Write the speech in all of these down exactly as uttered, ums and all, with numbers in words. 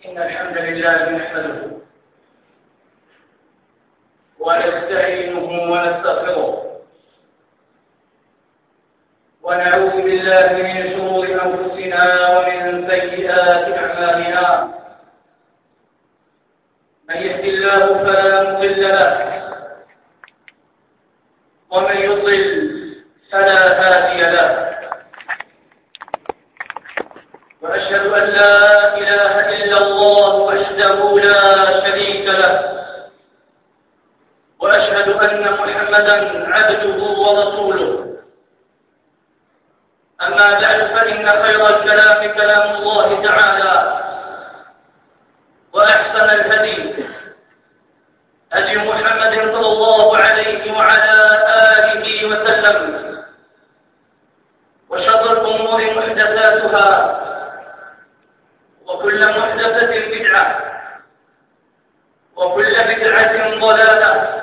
إن الحمد لله نحمده ونستعينه ونستغفره ونعوذ بالله من شرور أنفسنا ومن سيئات أعمالنا. من يهد الله فلا مضل له ومن يضلل فلا هادي له. وأشهد أن لا إله إلا الله وحده لا شريك له، وأشهد أن محمدا عبده ورسوله. أما بعد، فإن خير الكلام كلام الله تعالى، وأحسن الهدي هدي محمد صلى الله عليه وعلى آله وسلم، وشر الأمور محدثاتها، وكل محدثة بدعة، وكل بدعة ضلالة،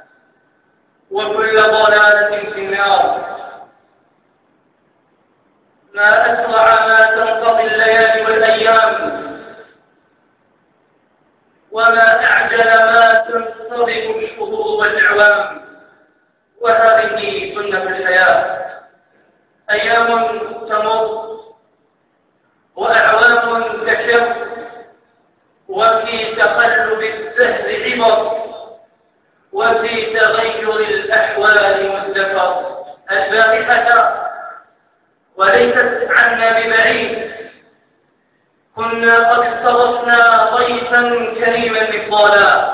وكل ضلالة في النار. ما أسرع ما تنقضي الليالي والأيام، وما أعجل ما تنصرف الشهور والأعوام، وهذه سنة الحياة. أيام تمر وأعوام تكر، وفي تقلب الدهر عبر، وفي تغير الأحوال مدكر. البارحة وليست عنا ببعيد كنا قد استضفنا ضيفا كريما مفضالا،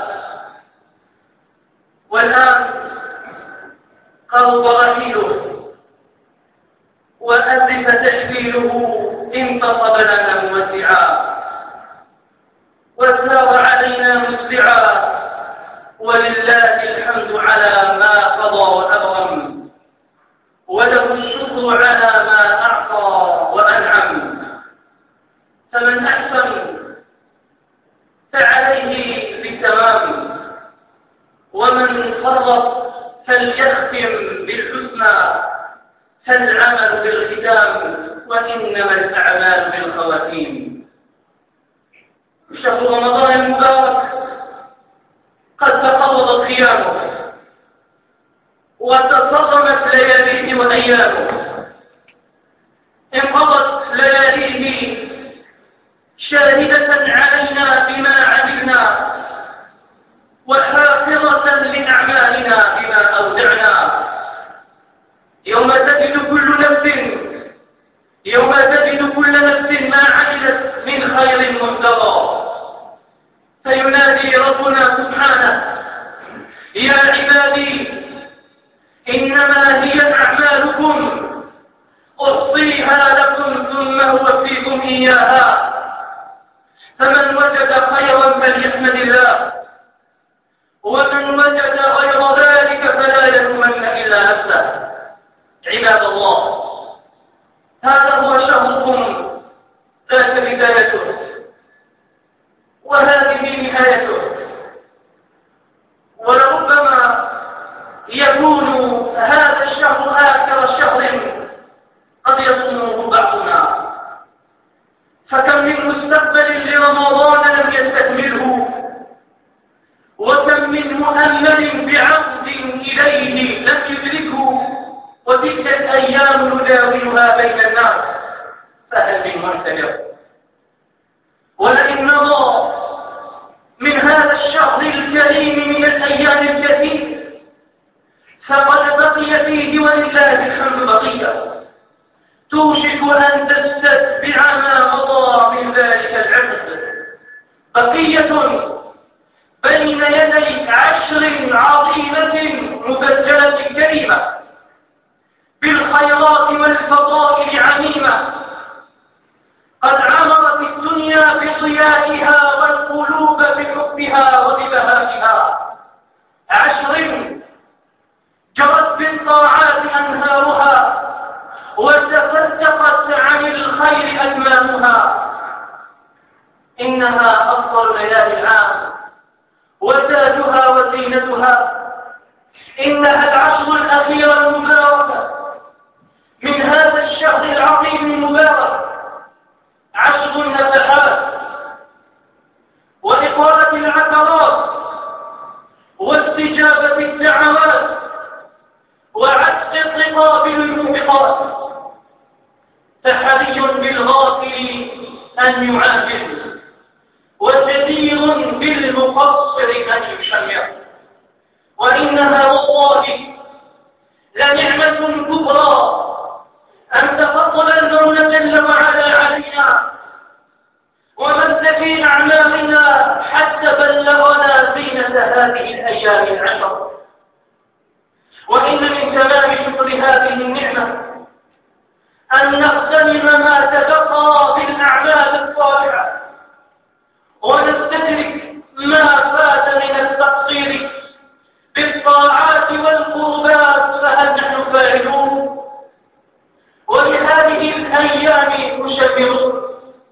والآن قرب رحيله وأزف تحويله انتصب لنا موسعا، وسار علينا مسرعا، ولله الحمد على ما قضى وأبرم، وله الشكر على ما أعطى وأنعم. فمن أحسن فعليه بالتمام، ومن فرط فليختم بالحسنى، فالعمل بالختام، وإنما الأعمال بالخواتيم. شهر رمضان المبارك قد تقرب قيامه، وتصرمت لياليه وأيامه. انقضت لياليه شاهدة علينا بما عملنا، وحافظة لأعمالنا بما أودعنا. يوم تجد كل نفس يوم تجد كل نفس ما عملت من خير محتضى، فينادي ربنا سبحانه: يا عبادي إنما هي أعمالكم أحصيها لكم ثم أوفيكم إياها، فمن وجد خيرا فليحمد الله، ومن وجد غير ذلك فلا يلومن إلا نفسه. عباد الله، هذا هو شهركم ذات بدايته، وهذه نهايته، ولربما يكون هذا الشهر آخر شهر قد يصومه بعضنا. فكم من مستقبل لرمضان لم يستكمله، وكم من مؤمل بعقد إليه لم يدركه، وتلك الأيام نداولها بين الناس، فهل من منتجر؟ ولئن مضى من هذا الشهر الكريم من الأيام الكثير فقد بقي فيه ولله الحمد بقية، توشك أن تستتبع ما مضى من ذلك العقد. بقية بين يدي عشر عظيمة مبجلة كريمة بالخيرات والفضائل عميمة، قد عمرت الدنيا بضيائها والقلوب بحبها وببهائها. عشر جرت بالطاعات أنهارها، وتفتقت عن الخير أكمامها. إنها أفضل ليالي العام وتاجها وزينتها. إنها العشر الأخيرة المباركة من هذا الشهر العظيم المبارك، عشر النفحات أن يعاجل، وجدير بالمقصر أن يشمر. وإنها والله لنعمة كبرى أن تفضل المولى جل وعلا علينا ومن في أعمالنا حتى بلغنا زينة هذه الأيام العشر. وإن من تمام شكر هذه النعمة أن نغتنم ما تبقى بالأعمال الصالحة ونستدرك ما فات من التقصير بالطاعات والقربات، فهل نحن فاعلون؟ ولهذه الأيام مشمرون.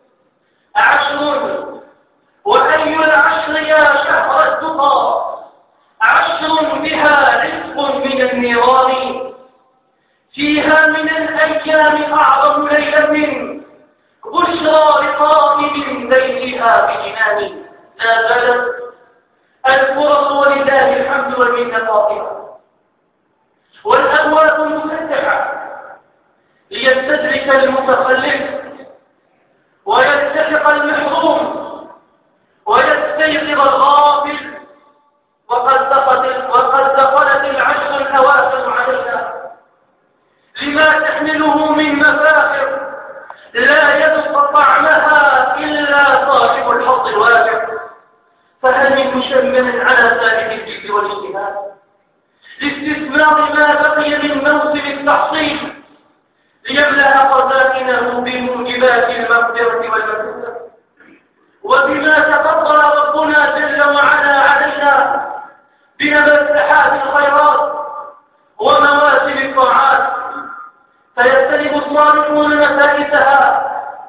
عشر، وأي العشر يا شهر التقى، عشر بها رزق من النيران، فيها من الأيام أعظم ليلة بشرى لقائم بيتها بجنان. لا زالت الفرص ولله الحمد والمنة قائمة، والأبواب مفتحة ليستدرك المتخلف ويستحق المحروم ويستيقظ الغافل. وقد دخلت وقد دخلت العشر الأواخر علينا لما تحمله من مفاخر لا يذوق طعمها إلا صاحب الحظ الواجب. فهل من مشمل على ذلك الجد والاجتهاد لاستثمار ما بقي من موسم التحصيل ليملأ خزائنه بموجبات المغفرة والمغفرة، وبما تفضل ربنا جل وعلا علينا بمفتحات الخيرات ومواسم الطاعات، فيجتنب الصالحون نفائسها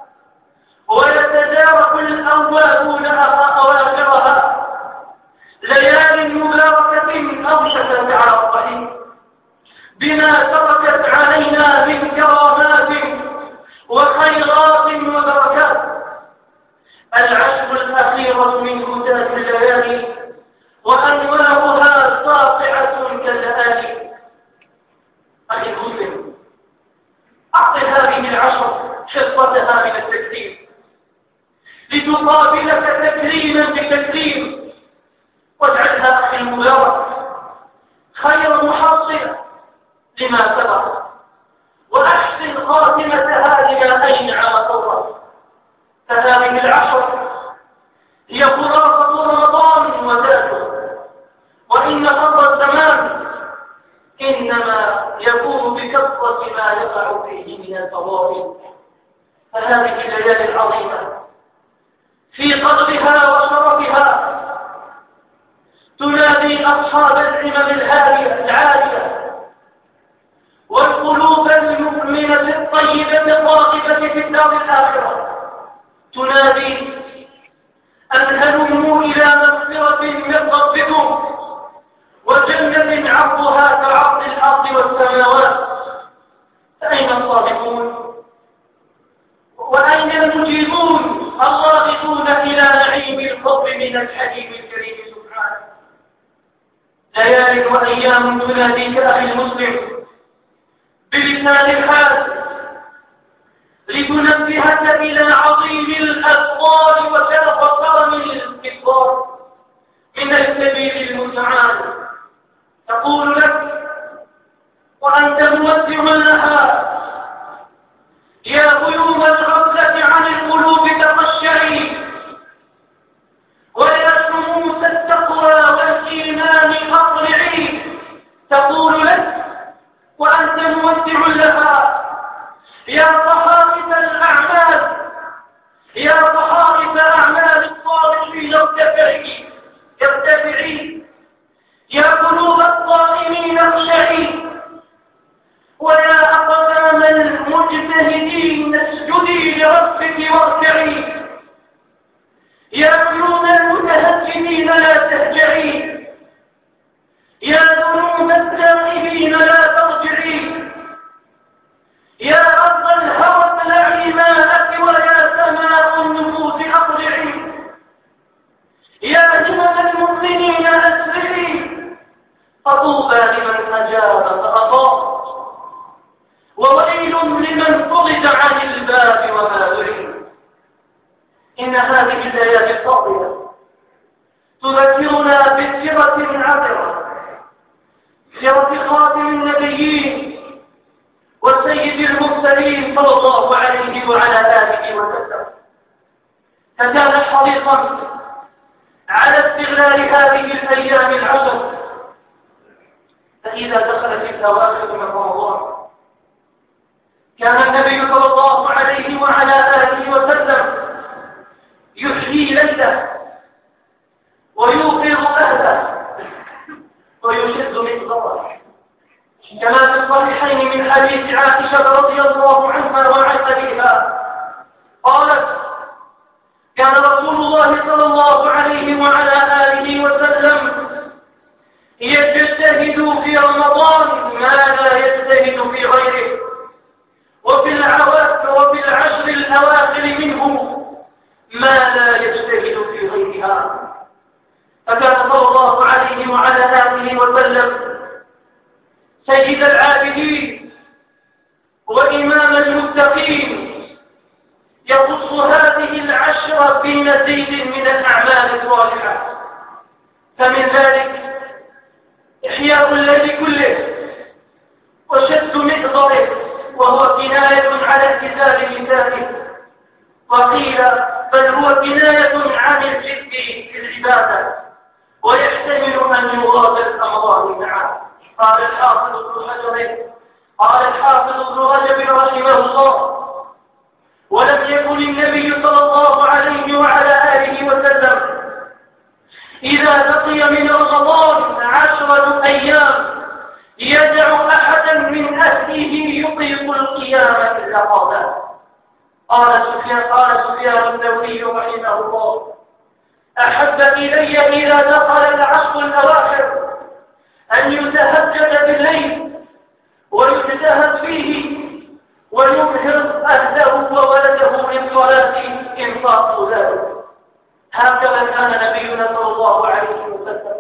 ويتجارب الأوابون أواخرها. ليال مباركة أوشكت على الصحيح بما تركت علينا من كرامات وخيرات وبركات. العشر الأخيرة من هداة الليالي وأنوارها ساطعة كالآلي. أخي المسلم، أعط هذه العشر حصتها من التكريم لتقابلك تكريما بتكريم، واجعلها أخي المبارك خير محصلة لما سبق، وأحسن خاتمتها لما أينع وطور. فهذه العشر هي خلاصة رمضان وذاته، وإن فضل الزمان إنما يكون بكثرة ما يقع فيه من الفضائل. فهذه الليالي العظيمة في قدرها وشرفها تنادي أصحاب الهمم العالية والقلوب المؤمنة الطيبة الراغبة في الدار الآخرة، تنادي أن هلموا إلى مغفرة من ربكم وجنة عرضها كعرض الأرض والسماوات. فأين الصادقون وأين المجيبون الراغبون إلى نعيم الحب من الحليم الكريم سبحانه؟ ليال وأيام تناديك أخي المسلم بلسان الحال لتنبهك إلى عظيم الأفضال وشرف كرم الاستكبار من السبيل المتعال. تقول لك وأنت مودع لها: يا غيوم الغفلة عن القلوب تقشعي، ويا شموس التقوى والإيمان أقلعي. تقول لك وأنت مودع لها: يا صحائف الأعمال، يا صحائف أعمال الصالحين ارتفعي ارتفعي، يا قلوب الصائمين اخشعي، ويا أقدام المجتهدين اسجدي لربك واركعي، يا عيون المتهجمين لا تهجعي، يا ذنوب التائبين لا ترجعي، يا أرض الهوى ابلعي ماءك، ويا سماء النفوس أقلعي، يا همم المؤمنين أسرعي، فطوبى لمن أجاب فأطاع، وويل لمن فرج عن الباب وما دعي. إن هذه الآيات الفاضلة تذكرنا بالسيرة عبرة، سيرة خاتم النبيين وسيد المرسلين صلى الله عليه وعلى آله وسلم، فكان حريصا على استغلال هذه الأيام العشر. فإذا دخلت الأواخر من رمضان كان النبي صلى الله عليه وعلى آله وسلم يحيي ليله ويوقظ أهله ويشد مقداره، كما في الصحيحين من حديث عائشة رضي الله عنها وعن أبيها قالت: كان رسول الله صلى الله عليه وعلى آله وسلم يجتهد في رمضان ما لا يجتهد في غيره، وفي العواقب وفي العشر الأواخر منه ما لا يجتهد في غيرها. فكان صلى الله عليه وعلى آله وسلم سيد العابدين وإمام المتقين، يخص هذه العشرة بمزيد من الأعمال الصالحة. فمن ذلك إحياء الليل كله وشد مئضره، وهو كناية على امتثال لسانه، وقيل بل هو كناية عن الجد في العبادة، ويحتمل أن يغادر الأمران معه. قال الحافظ ابن حجر قال الحافظ ابن رجب رحمه الله: ولم يكن النبي صلى الله عليه وعلى آله وسلم إذا بقي من رمضان عشرة أيام يدع أحدا من أهله يطيق القيام إلا قاله. قال سفيان قال سفيان الثوري رحمه الله: أحب إلي إذا دخل العشر الأواخر أن يتهجد بالليل ويجتهد فيه ويبهر أهله وولده للصلاة إن طاقوا ذلك. هكذا كان نبينا صلى الله عليه وسلم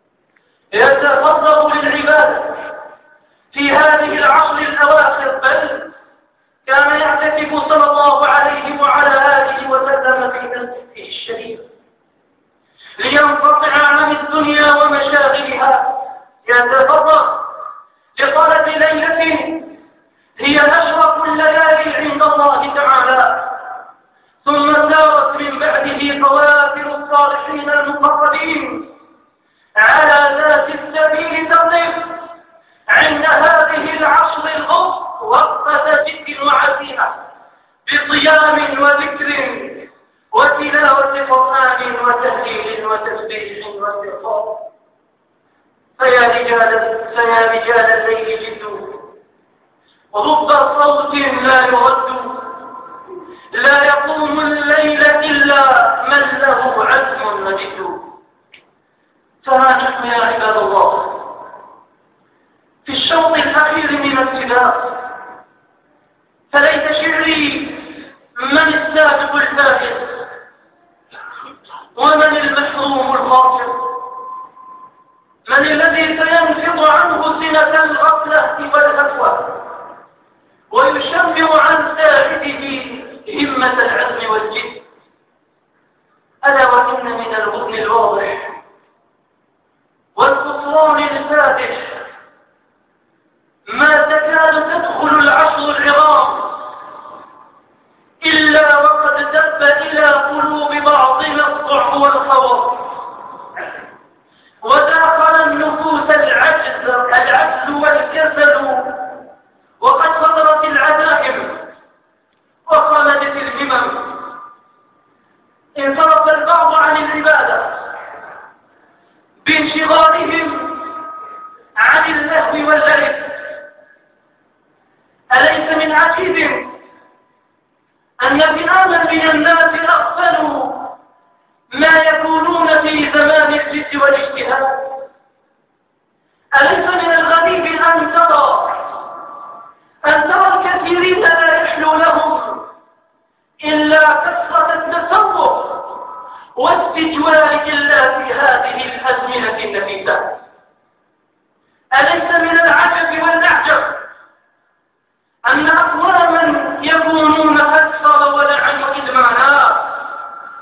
يتفرغ للعبادة في هذه العشر الأواخر، بل كان يعتكف صلى الله عليه وعلى آله وسلم في مسجده الشريف لينقطع عن الدنيا ومشاغلها، يتفرغ لطلب ليلة هي أشرف الليالي عند الله تعالى. ثم سارت من بعده خواتر الصالحين المقربين على ذات السبيل تقف عند هذه العشر الغص وقفة جد وعزيمة بصيام وذكر وتلاوة قرآن وتهليل وتسبيح واستغفار. فيا رجال فيا رجال الليل جدوا، رب صوت لا يرد، لا يقوم الليل إلا من له عزم وجد. فها نحن يا عباد الله في الشوط الأخير من السباق، فليت شعري من السابق الفائز ومن المحروم الخاسر، من الذي سينفض عنه سنة الغفلة والهفوة ويشمر عن ساعده همة العزم والجد. ألا وإن من الغبن الواضح والخسران الفاتح ما تكاد تدخل العشر العظام إلا وقد دب إلى قلوب بعضنا الضعف والخوف، وداخل النفوس العجز العجز والكسل، وقد خطرت العزائم وخلدت الهمم. انصرف البعض عن العبادة بانشغالهم عن اللهو واللعب. أليس من عجيب أن فئاما من الناس أغفلوا ما يكونون في زمان الجد والاجتهاد؟ أليس من الغريب أن ترى أن ترى الكثيرين لا يحلو لهم إلا كثرة التصوف واستجوار الله في هذه الأزمنة النفيسة؟ أليس من العجب والنعجب أن أقواما يكونون أكثر ولعن إدمانا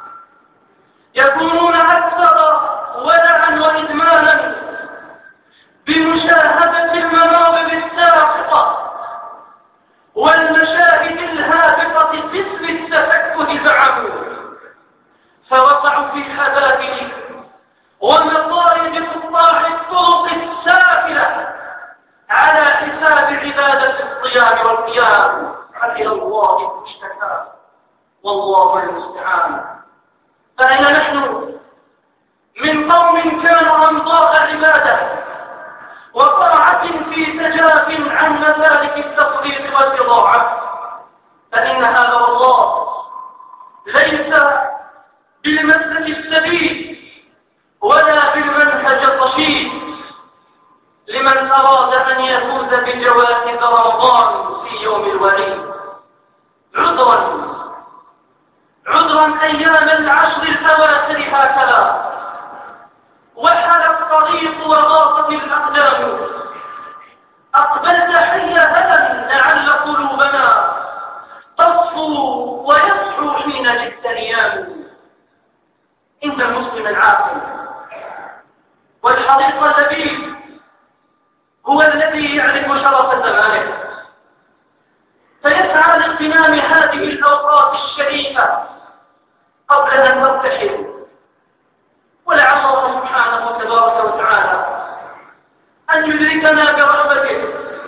المستعان. فأين نحن من قوم كانوا أنظار عبادة وطاعة في تجاف عن مسالك التفريط والإضاعة، فإن هذا والله ليس بالمسلك السبيل ولا بالمنهج الرشيد لمن أراد أن يفوز بجوائز رمضان في يوم الوليد. عذرا عذرا أيام العشر الأواخر هكذا وحل الطريق وغاصت الأقدام، أقبلت حي هدم لعل قلوبنا تصفو ويصحو حين جئت الأيام. إن المسلم العاقل والحريص اللبيب هو الذي يعرف شرف زمانه فيسعى لاغتنام هذه الأوقات الشريفة قبل أن ترتحل، ولعل الله سبحانه تبارك وتعالى أن يدركنا برحمته،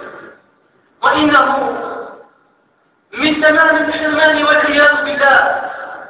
وإنه من تمام الحرمان والعياذ بالله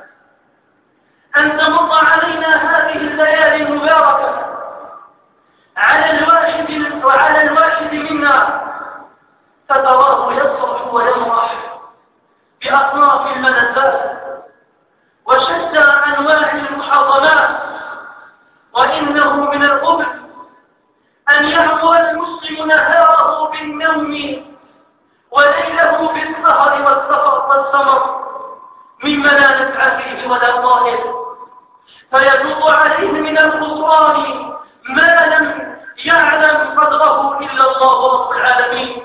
أن تمر علينا هذه الليالي المباركة على الواحد وعلى الواحد منا فتراه يصرح ويمرح بأصناف الملذات وشتى أنواع المحاضنات، وإنه من القبح أن يعمر المسلم نهاره بالنوم وليله بالسهر والسفر والسمر مما لا نسعى فيه ولا ظاهر، فيذوق عليه من الخسران ما لم يعلم قدره إلا الله رب العالمين،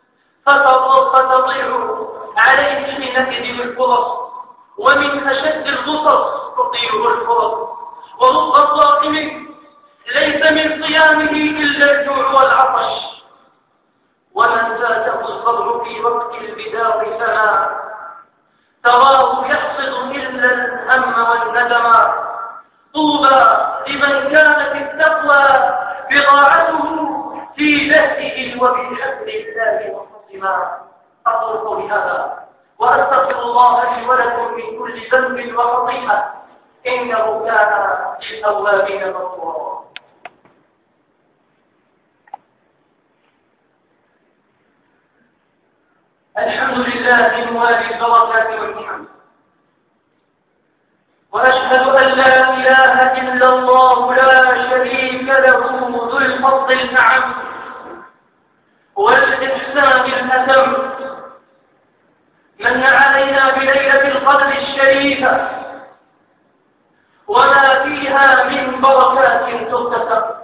فتضيع عليه حينئذ الفرص، ومن أشد القصص تضيع الفرص. ورب صائم ليس من صيامه إلا الجوع والعطش، ومن فاته الصبر في وقت البدار فما تراه يحصد إلا الهم والندم. طوبى لمن كانت التقوى بضاعته في لهجه وبحبل الله مخصما. أقول قولي هذا وأستغفر الله لي ولكم من كل ذنب وخطيئة إنه كان للأوابين غفورا. الحمد لله موالي البركات والنعم، وأشهد أن لا إله إلا الله لا شريك له ذو الفضل الأعم والإحسان الأتم، من علينا بليلة القدر الشريفة وما فيها من بركات تغتسل.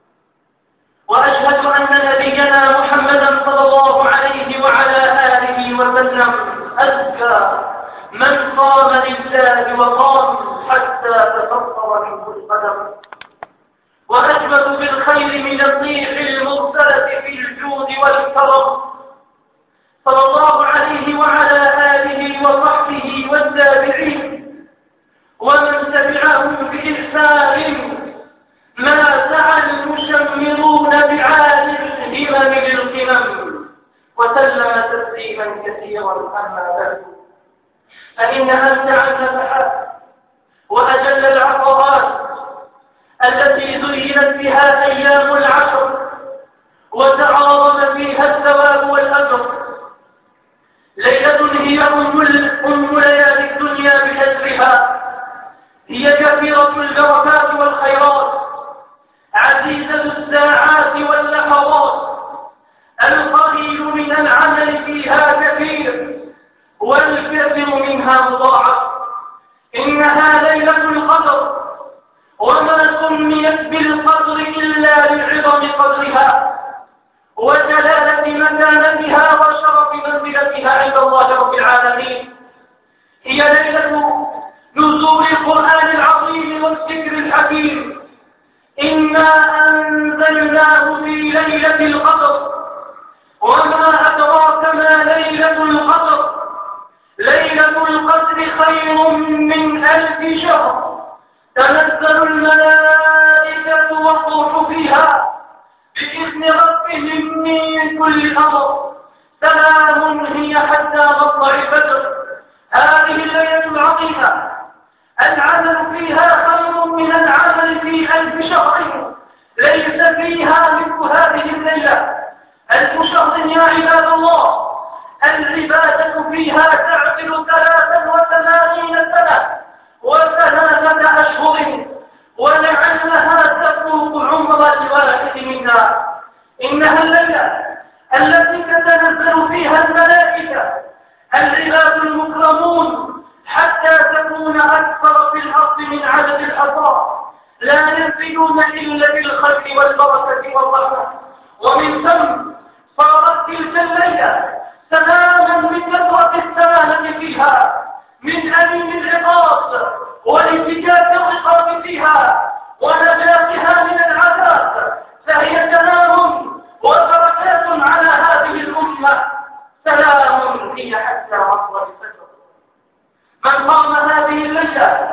وأشهد أن نبينا محمدا صلى الله عليه وعلى آله وسلم أزكى من قام لله وقام حتى تفطر منه القدم، وأجمل بالخير من الريح المرسلة في الجود والكرم، صلى الله عليه وعلى آله وصحبه والتابعين ومن تبعهم بإحسان ما سعى المشمرون بعالي الهمم للقمم، وسلم تسليما كثيرا. أما بعد، فإن أمتع النفحات وأجل العقبات التي زينت بها أيام العشر وتعاظم فيها الثواب والأجر ليلة هي أم ليالي الدنيا بأجرها، هي كثيرة البركات والخيرات، عزيزة الساعات واللحظات، القليل من العمل فيها كثير والكثير منها مضاعف. إنها ليلة القدر، وما سميت بالقدر إلا لعظم قدرها وجلالة مكانتها وشرف منزلتها عند الله رب العالمين. هي ليلة نزول القرآن العظيم والذكر الحكيم. إنا أنزلناه في ليلة القدر، وما أدراك ما ليلة القدر. ليلة القدر خير من ألف شهر، تنزل الملائكة والروح فيها بإذن ربهم من كل أمر، سلام هي حتى مطلع الفجر. هذه الليلة العظيمة العمل فيها خير من العمل في ألف شهر ليس فيها مثل هذه الليلة. ألف شهر يا عباد الله العبادة فيها تعدل ثلاثا وثمانين سنة وثلاثة أشهر، ولعلها تفوق عمر الواحد منا. إنها الليلة التي تتنزل فيها الملائكة العباد المكرمون حتى تكون أكثر في الأرض من عدد الحصى، لا ينفذون إلا بالخير والبركة والرحمة. ومن ثم صارت تلك الليلة سلاما من كثرة السلامة فيها، من أليم العقاب وانفكاك الرقاب فيها ونجاتها من العذاب، فهي سلام وبركات على هذه الأمة. سلام هي حتى مطلع الفجر. من قام هذه الليلة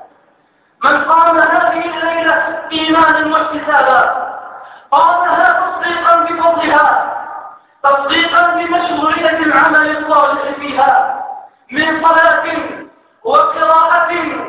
من قام هذه الليلة إيمانا واحتسابا، قامها تصديقا بفضلها، تصديقا بمشروعية العمل الصالح فيها من صلاة وقراءة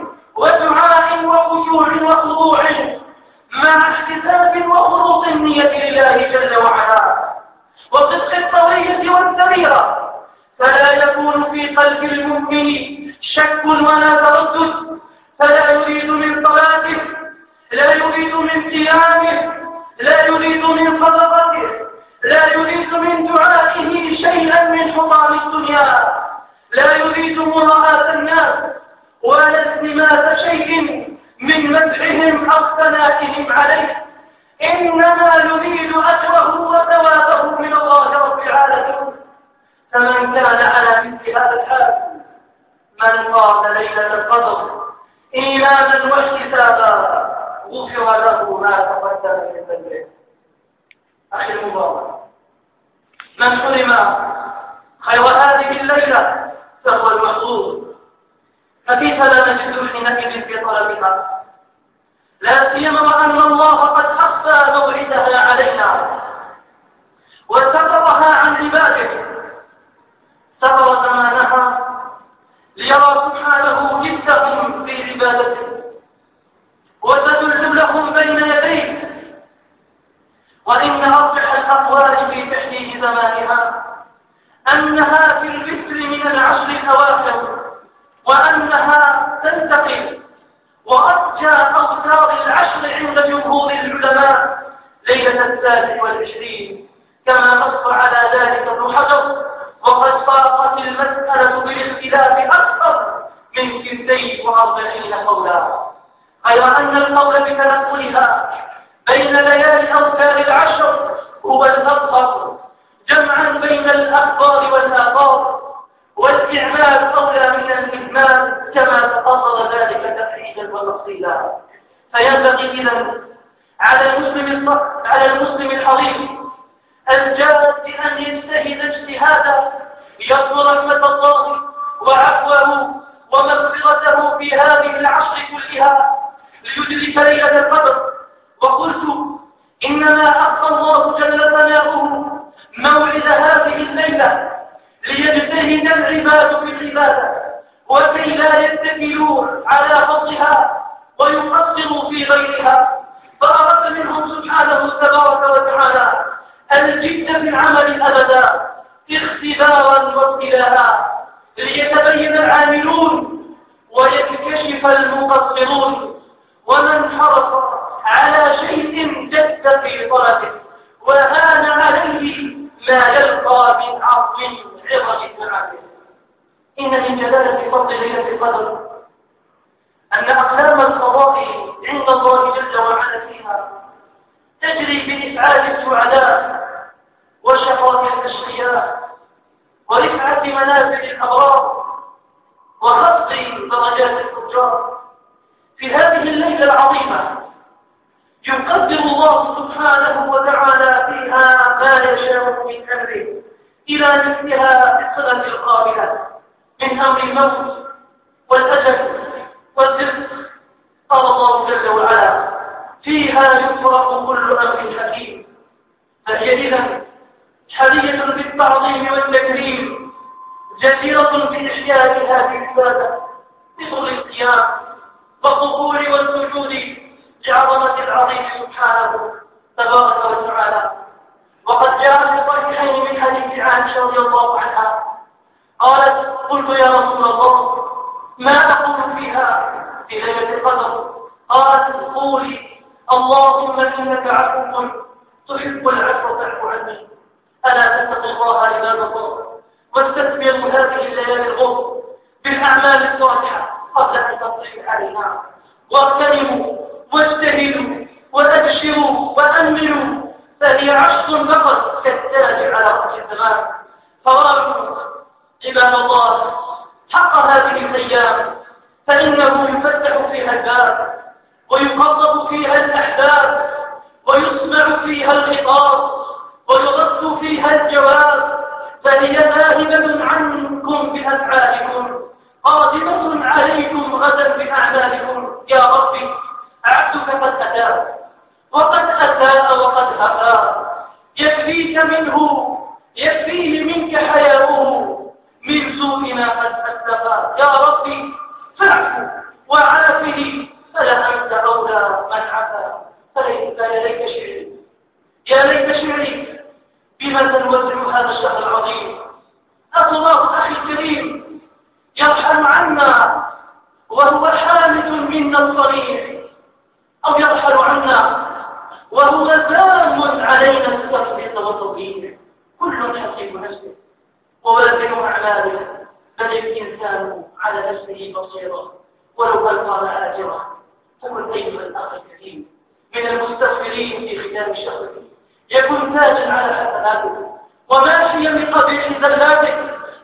ودعاء وخشوع وخضوع مع احتساب وخلوص النية لله جل وعلا وصدق الطوية والسريرة، فلا يكون في قلب المؤمن شك ولا تردد، فلا يريد من صلاته، لا يريد من صيامه، لا يريد من صدقته، لا يريد من دعائه شيئا من حطام الدنيا، لا يريد مراءة الناس ولا التماس شيء من مدحهم أو ثنائهم عليه، إنما يريد أجره وثوابه من الله رب العالمين. فمن كان على مثل هذا الحال من قام ليلة القدر إيمانا واحتسابا غفر له ما تقدم من ذنبه. أخي المبارك، من حرم خير هذه الليلة فهو المحظوظ، فكيف لا نجد حينئذ في طلبها، لا سيما وأن الله قد أخفى موعدها علينا وسترها عن عباده، ستر زمانها ليرى سبحانه جدهم في عبادته وستذل لهم بين يديه. وإن أرجح الأقوال في تحديد زمانها أنها في البسر من العشر الأواخر، وأنها تنتقل، وأرجى أوتار العشر عند جمهور العلماء ليلة التاسع والعشرين، كما نص على ذلك ابن حجر، وقد فاقت المسألة بالاختلاف أكثر من ستين وأربعين قولا، غير أن القول بتنقلها بين ليالي أوتار العشر هو الأظهر جمعا بين الأخبار والآثار، والاستعمال أولى من الإهمال كما تقرر ذلك تفعيلا وتفصيلا. فينبغي إذن على المسلم على المسلم الحريص الجاد أن يجتهد اجتهادا يطلب رحمة الله وعفوه ومغفرته في هذه العشر كلها ليدرك ليلة القدر. وقلت إنما أخفى الله جل ثناؤه موعد هذه الليلة ليجتهد العباد في العبادة وكي لا يتكلوا على فضلها ويقصروا في غيرها، فأراد منهم سبحانه تبارك وتعالى الجد في العمل أبدا اختبارا وابتلاء ليتبين العاملون ويكتشف المقصرون، ومن حرص على شيء جد في طلبه وهان عليه ما يلقى من عظم عظم العامل. إن من جلالة فضل ليلة القدر أن أقلام القضاء عند الله جل وعلا فيها تجري بإسعاد السعداء وشقاء الأشقياء ورفعة منازل الأبرار وخفض درجات الفجار. في هذه الليلة العظيمة يقدر الله سبحانه وتعالى فيها ما يشاء من أمره إلى مثلها الصلة القابلة من أمر الموت والأجل والرزق. قال الله جل وعلا: فيها يفرق كل أمر حكيم. فهي إذن حرية بالتعظيم والتكريم، جديرة بإحياء هذه العبادة بطول القيام والظهور والسجود لعظمة العظيم سبحانه تبارك وتعالى. وقد جاء في الصحيحين من حديث عائشة رضي الله عنها قالت: قلت يا رسول الله ما أقول فيها في ليلة القدر؟ قالت: قولي اللهم إنك عفو تحب العفو فاعف عني. ألا تتقوا الله عباد الله واستثمروا هذه الليالي الغر بالأعمال الصالحة قبل أن تصبح علينا، واغتنموا واجتهدوا وأبشروا وأملوا، فهي عشر فقط كالتاج على رأس الزمان. فراجعوا عباد الله حق هذه الأيام، فإنه يفتح فيها الباب ويقرب فيها الأحباب ويسمع فيها الخطاب ويرد فيها الجواب، فهي ذاهبة عنكم بأفعالكم قادمة عليكم غدا بأعمالكم. يا ربي عبدك قد أتى وقد أتى وقد هفى، يكفيك منه يكفيه منك حياؤه من سوء ما قد أسلفا. يا ربي فاعفو وعافه فلا أنت أولى من عفا. فيا ليت شعري يا ليت شعري بما تنوزع هذا الشهر العظيم. أسأل الله أخي الكريم يرحم عنا وهو حامد منا الصريح، أو يرحل عنا وهو ذام علينا التفريط والتضييع. كل حسيب نفسه ووازن أعماله، بل الإنسان على نفسه بصيرة ولو ألقى آجرة. فكن أيها الأخ الكريم من المستغفرين في ختام الشهر، يكن تاجا على حسناته وماشيا بقبيح زلاتك.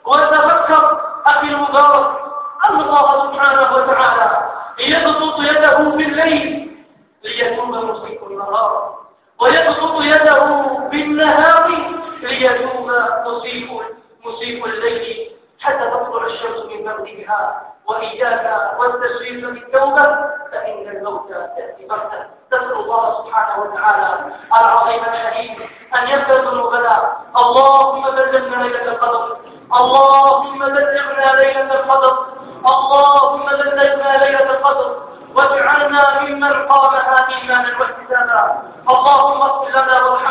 وتفكر أخي المبارك أن الله سبحانه وتعالى يبسط يده بالليل ليتوب مسيء النهار، ويبسط يده بالنهار ليتوب مسيء مسيء الليل حتى تطلع الشمس من مغربها. وإياك والتسويف بالتوبة فإن الموت يأتي بغتة. نسأل الله سبحانه وتعالى العظيم الحليم أن يغفر ذنوبنا. اللهم بلغنا ليلة القدر، اللهم بلغنا ليلة القدر، اللهم بلغنا ليلة القدر واجعلنا ممن قامها إيمانا واحتسابا. اللهم اغفر لنا وارحمنا